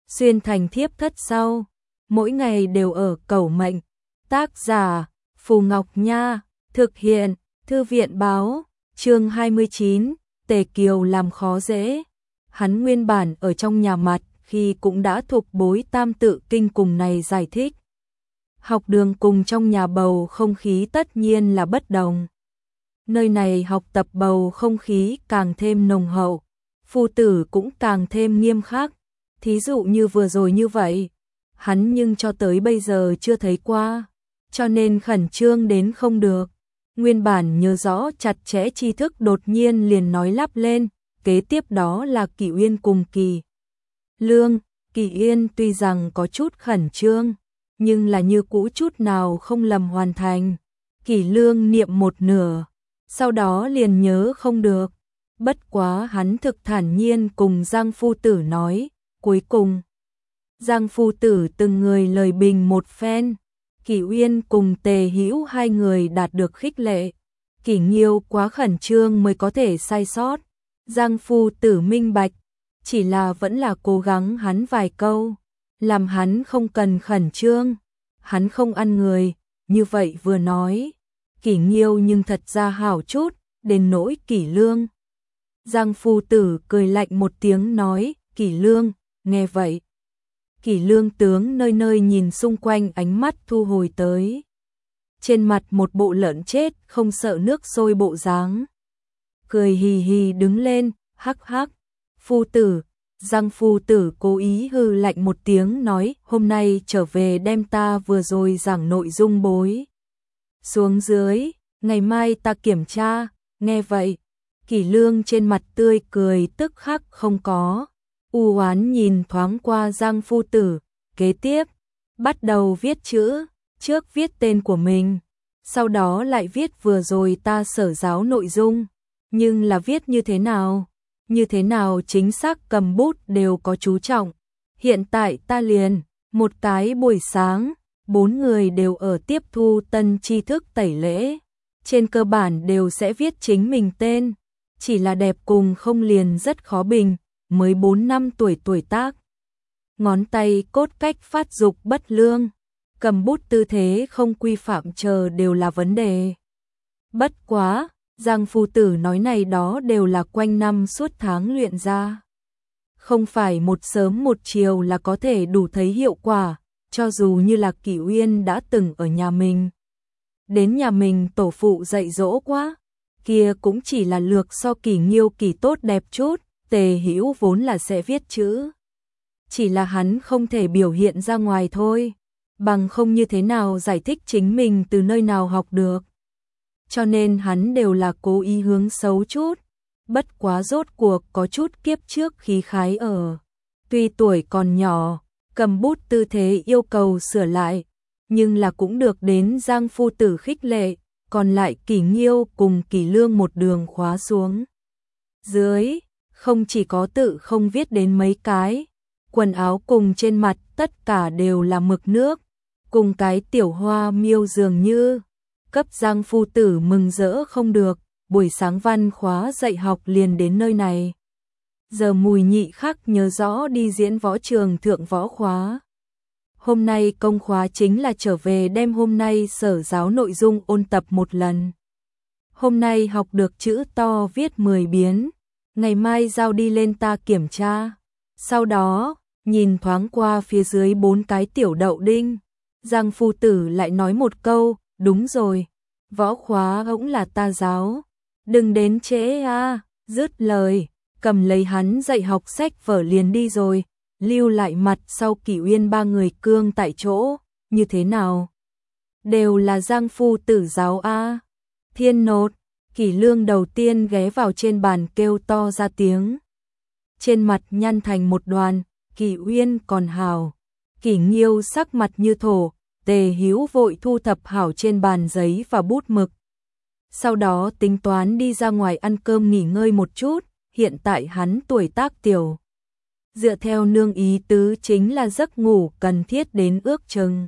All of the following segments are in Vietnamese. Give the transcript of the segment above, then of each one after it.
xuyên thành thiếp thất sau, mỗi ngày đều ở cầu mệnh. Tác giả Phù Ngọc Nha, thực hiện Thư viện báo, chương 29, Tề Kiều làm khó dễ. Hắn nguyên bản ở trong nhà mặt khi cũng đã thuộc bối tam tự kinh cùng này giải thích. Học đường cùng trong nhà bầu không khí tất nhiên là bất đồng. Nơi này học tập bầu không khí càng thêm nồng hậu, phu tử cũng càng thêm nghiêm khắc. Thí dụ như vừa rồi như vậy, hắn nhưng cho tới bây giờ chưa thấy qua, cho nên khẩn trương đến không được. Nguyên bản nhớ rõ chặt chẽ tri thức đột nhiên liền nói lắp lên, kế tiếp đó là Kỷ Uyên cùng Kỳ Lương. Kỷ Uyên tuy rằng có chút khẩn trương, nhưng là như cũ chút nào không lầm hoàn thành. Kỷ Lương niệm một nửa, sau đó liền nhớ không được. Bất quá hắn thực thản nhiên cùng Giang phu tử nói, cuối cùng Giang phu tử từng người lời bình một phen. Kỷ Uyên cùng Tề Hữu hai người đạt được khích lệ. Kỷ Nghiêu quá khẩn trương mới có thể sai sót. Giang phu tử minh bạch, chỉ là vẫn là cố gắng hắn vài câu, làm hắn không cần khẩn trương. Hắn không ăn người, như vậy vừa nói. Kỷ Nghiêu nhưng thật ra hảo chút, đến nỗi Kỷ Lương. Giang phu tử cười lạnh một tiếng nói, Kỷ Lương, nghe vậy. Kỷ Lương tướng nơi nơi nhìn xung quanh, ánh mắt thu hồi tới. Trên mặt một bộ lợn chết không sợ nước sôi bộ dáng. Cười hì hì đứng lên, hắc hắc. Phu tử, Giang phu tử cố ý hư lạnh một tiếng nói, hôm nay trở về đem ta vừa rồi giảng nội dung bối xuống dưới, ngày mai ta kiểm tra. Nghe vậy, Kỷ Lương trên mặt tươi cười tức khắc không có. U oán nhìn thoáng qua Giang phu tử, kế tiếp bắt đầu viết chữ, trước viết tên của mình, sau đó lại viết vừa rồi ta sở giáo nội dung, nhưng là viết như thế nào chính xác cầm bút đều có chú trọng. Hiện tại ta liền một cái buổi sáng, 4 người đều ở tiếp thu tân tri thức tẩy lễ, trên cơ bản đều sẽ viết chính mình tên, chỉ là đẹp cùng không liền rất khó bình. Mới 4 năm tuổi tác, ngón tay cốt cách phát dục bất lương, cầm bút tư thế không quy phạm chờ đều là vấn đề. Bất quá, Giang phu tử nói này đó đều là quanh năm suốt tháng luyện ra. Không phải một sớm một chiều là có thể đủ thấy hiệu quả, cho dù như là Kỷ Uyên đã từng ở nhà mình. Đến nhà mình tổ phụ dạy dỗ quá, kia cũng chỉ là lược so Kỷ Nghiêu Kỷ tốt đẹp chút. Tề Hữu vốn là sẽ viết chữ, chỉ là hắn không thể biểu hiện ra ngoài thôi, bằng không như thế nào giải thích chính mình từ nơi nào học được. Cho nên hắn đều là cố ý hướng xấu chút, bất quá rốt cuộc có chút kiếp trước khí khái ở. Tuy tuổi còn nhỏ, cầm bút tư thế yêu cầu sửa lại, nhưng là cũng được đến Giang phu tử khích lệ, còn lại Kỷ Nghiêu cùng Kỷ Lương một đường khóa xuống dưới. Không chỉ có tự không viết đến mấy cái, quần áo cùng trên mặt tất cả đều là mực nước, cùng cái tiểu hoa miêu dường như. Cấp Giang phu tử mừng rỡ không được, buổi sáng văn khóa dạy học liền đến nơi này. Giờ Mùi Nhị khắc nhớ rõ đi diễn võ trường thượng võ khóa. Hôm nay công khóa chính là trở về đem hôm nay sở giáo nội dung ôn tập một lần. Hôm nay học được chữ to viết 10 biến. Ngày mai giao đi lên ta kiểm tra. Sau đó, nhìn thoáng qua phía dưới 4 cái tiểu đậu đinh, Giang phu tử lại nói một câu, đúng rồi, võ khóa cũng là ta giáo, đừng đến trễ a. Dứt lời, cầm lấy hắn dạy học sách vở liền đi rồi, lưu lại mặt sau Kỷ Uyên 3 người cương tại chỗ. Như thế nào? Đều là Giang phu tử giáo a. Thiên nột. Kỷ Lương đầu tiên ghé vào trên bàn kêu to ra tiếng. Trên mặt nhăn thành một đoàn, Kỷ Uyên còn hào. Kỷ Nghiêu sắc mặt như thổ, Tề Hữu vội thu thập hảo trên bàn giấy và bút mực. Sau đó tính toán đi ra ngoài ăn cơm nghỉ ngơi một chút, hiện tại hắn tuổi tác tiểu. Dựa theo nương ý tứ chính là giấc ngủ cần thiết đến ước chừng.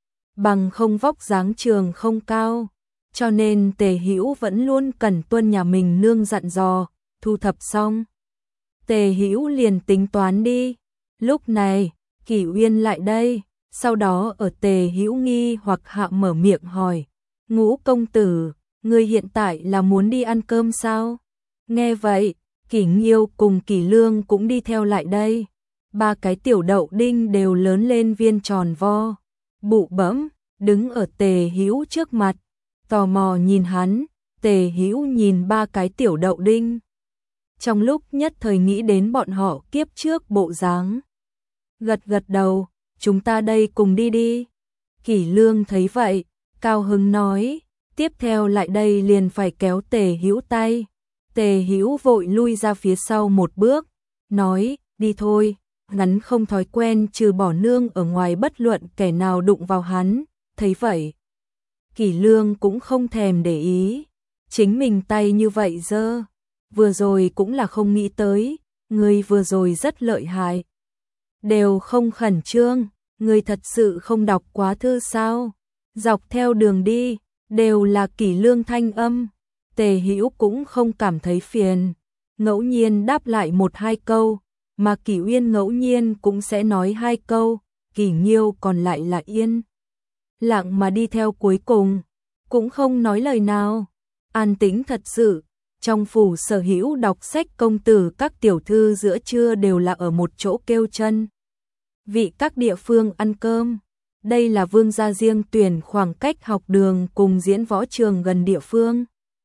Bằng không vóc dáng trường không cao. Cho nên Tề Hữu vẫn luôn cần tuân nhà mình nương dặn dò, thu thập xong. Tề Hữu liền tính toán đi. Lúc này, Kỷ Uyên lại đây, sau đó ở Tề Hữu nghi hoặc hạ mở miệng hỏi, Ngũ công tử, ngươi hiện tại là muốn đi ăn cơm sao? Nghe vậy, Kỷ Nghiêu cùng Kỷ Lương cũng đi theo lại đây. Ba cái tiểu đậu đinh đều lớn lên viên tròn vo, bụ bẫm, đứng ở Tề Hữu trước mặt, tò mò nhìn hắn. Tề Hữu nhìn ba cái tiểu đậu đinh, trong lúc nhất thời nghĩ đến bọn họ kiếp trước bộ dáng. Gật gật đầu, chúng ta đây cùng đi đi. Kỷ Lương thấy vậy, cao hứng nói, tiếp theo lại đây liền phải kéo Tề Hữu tay. Tề Hữu vội lui ra phía sau một bước, nói, đi thôi, hắn không thói quen trừ bỏ nương ở ngoài bất luận kẻ nào đụng vào hắn. Thấy vậy, Kỷ Lương cũng không thèm để ý, chính mình tay như vậy dơ, vừa rồi cũng là không nghĩ tới, ngươi vừa rồi rất lợi hại. Đều không khẩn trương, ngươi thật sự không đọc quá thư sao? Dọc theo đường đi, đều là Kỷ Lương thanh âm. Tề Hữu cũng không cảm thấy phiền, ngẫu nhiên đáp lại một hai câu, mà Kỷ Uyên ngẫu nhiên cũng sẽ nói hai câu, Kỷ Nghiêu còn lại là yên lặng mà đi theo cuối cùng, cũng không nói lời nào. An tĩnh thật sự, trong phủ sở hữu đọc sách công tử các tiểu thư giữa trưa đều là ở một chỗ kêu chân vị các địa phương ăn cơm. Đây là vương gia riêng tuyển khoảng cách học đường cùng diễn võ trường gần địa phương.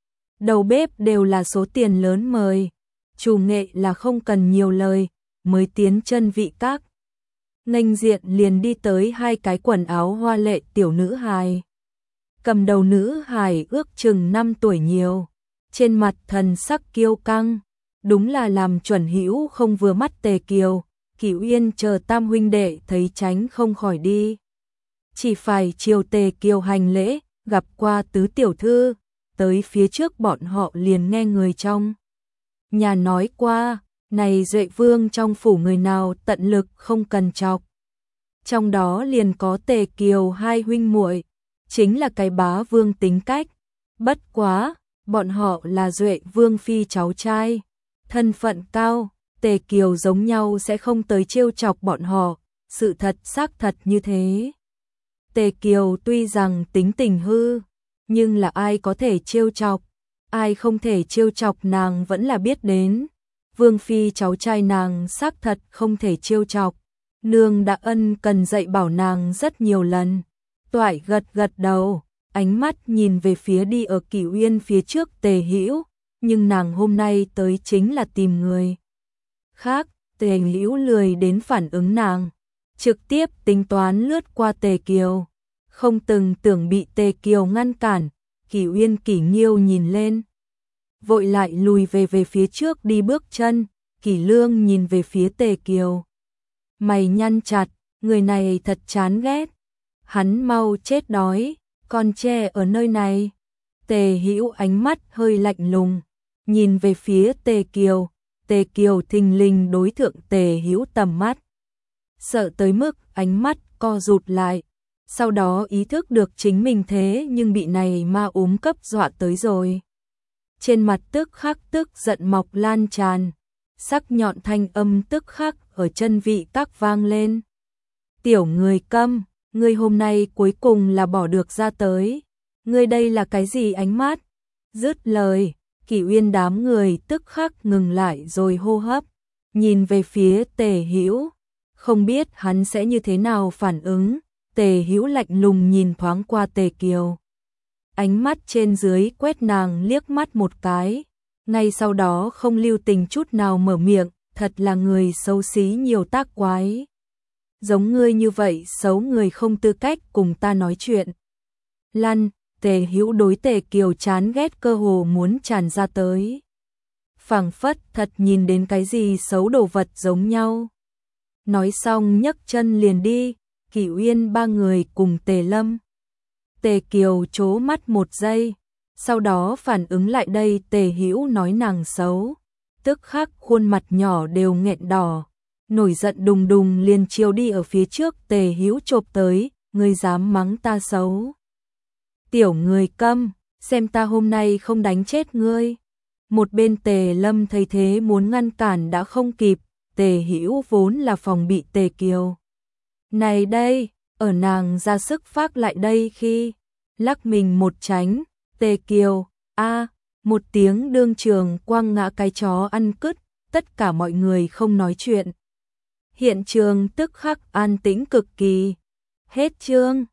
Đầu bếp đều là số tiền lớn mời, chủ nghệ là không cần nhiều lời, mới tiến chân vị các. Nghênh diện liền đi tới hai cái quần áo hoa lệ tiểu nữ hài. Cầm đầu nữ hài ước chừng 5 tuổi nhiều, trên mặt thần sắc kiêu căng, đúng là làm chuẩn hữu không vừa mắt Tề Kiều. Kỷ Uyên chờ tam huynh đệ thấy tránh không khỏi đi, chỉ phải chiều Tề Kiều hành lễ, gặp qua tứ tiểu thư, tới phía trước bọn họ liền nghe người trong nhà nói qua, này Duệ Vương trong phủ người nào tận lực không cần chọc. Trong đó liền có Tề Kiều hai huynh muội, chính là cái bá vương tính cách. Bất quá, bọn họ là Duệ Vương phi cháu trai, thân phận cao, Tề Kiều giống nhau sẽ không tới trêu chọc bọn họ, sự thật xác thật như thế. Tề Kiều tuy rằng tính tình hư, nhưng là ai có thể trêu chọc, ai không thể trêu chọc nàng vẫn là biết đến. Vương phi cháu trai nàng xác thật không thể trêu chọc, nương đã ân cần dạy bảo nàng rất nhiều lần. Toại gật gật đầu, ánh mắt nhìn về phía đi ở Kỷ Uyên phía trước Tề Hữu, nhưng nàng hôm nay tới chính là tìm người khác. Tề Hữu lười đến phản ứng nàng, trực tiếp tính toán lướt qua Tề Kiều, không từng tưởng bị Tề Kiều ngăn cản. Kỷ Uyên Kỷ Nghiêu nhìn lên, vội lại lùi về phía trước đi bước chân. Kỷ Lương nhìn về phía Tề Kiều, mày nhăn chặt, người này thật chán ghét, hắn mau chết đói, con tre ở nơi này. Tề Hữu ánh mắt hơi lạnh lùng, nhìn về phía Tề Kiều. Tề Kiều thình lình đối thượng Tề Hữu tầm mắt, sợ tới mức ánh mắt co rụt lại, sau đó ý thức được chính mình thế nhưng bị này ma ốm cấp dọa tới rồi. Trên mặt tức khắc tức giận mọc lan tràn, sắc nhọn thanh âm tức khắc ở chân vị các vang lên. Tiểu người câm, ngươi hôm nay cuối cùng là bỏ được ra tới, ngươi đây là cái gì ánh mắt? Dứt lời, Kỷ Uyên đám người tức khắc ngừng lại rồi hô hấp, nhìn về phía Tề Hữu, không biết hắn sẽ như thế nào phản ứng. Tề Hữu lạnh lùng nhìn thoáng qua Tề Kiều, ánh mắt trên dưới quét nàng liếc mắt một cái, ngay sau đó không lưu tình chút nào mở miệng, thật là người xấu xí nhiều tác quái. Giống ngươi như vậy xấu người không tư cách cùng ta nói chuyện. Lăn. Tề Hữu đối Tề Kiều chán ghét cơ hồ muốn tràn ra tới, phảng phất thật nhìn đến cái gì xấu đồ vật giống nhau. Nói xong nhấc chân liền đi. Kỷ Uyên ba người cùng Tề Lâm. Tề Kiều trố mắt một giây, sau đó phản ứng lại đây Tề Hữu nói nàng xấu, tức khắc khuôn mặt nhỏ đều nghẹn đỏ, nổi giận đùng đùng liền chiều đi ở phía trước Tề Hữu chộp tới, ngươi dám mắng ta xấu? Tiểu người câm, xem ta hôm nay không đánh chết ngươi. Một bên Tề Lâm thấy thế muốn ngăn cản đã không kịp, Tề Hữu vốn là phòng bị Tề Kiều Này đây, ở nàng ra sức phác lại đây khi lắc mình một tránh, Tề Kiều, một tiếng đương trường quăng ngã cái chó ăn cứt, tất cả mọi người không nói chuyện. Hiện trường tức khắc an tĩnh cực kỳ. Hết chương.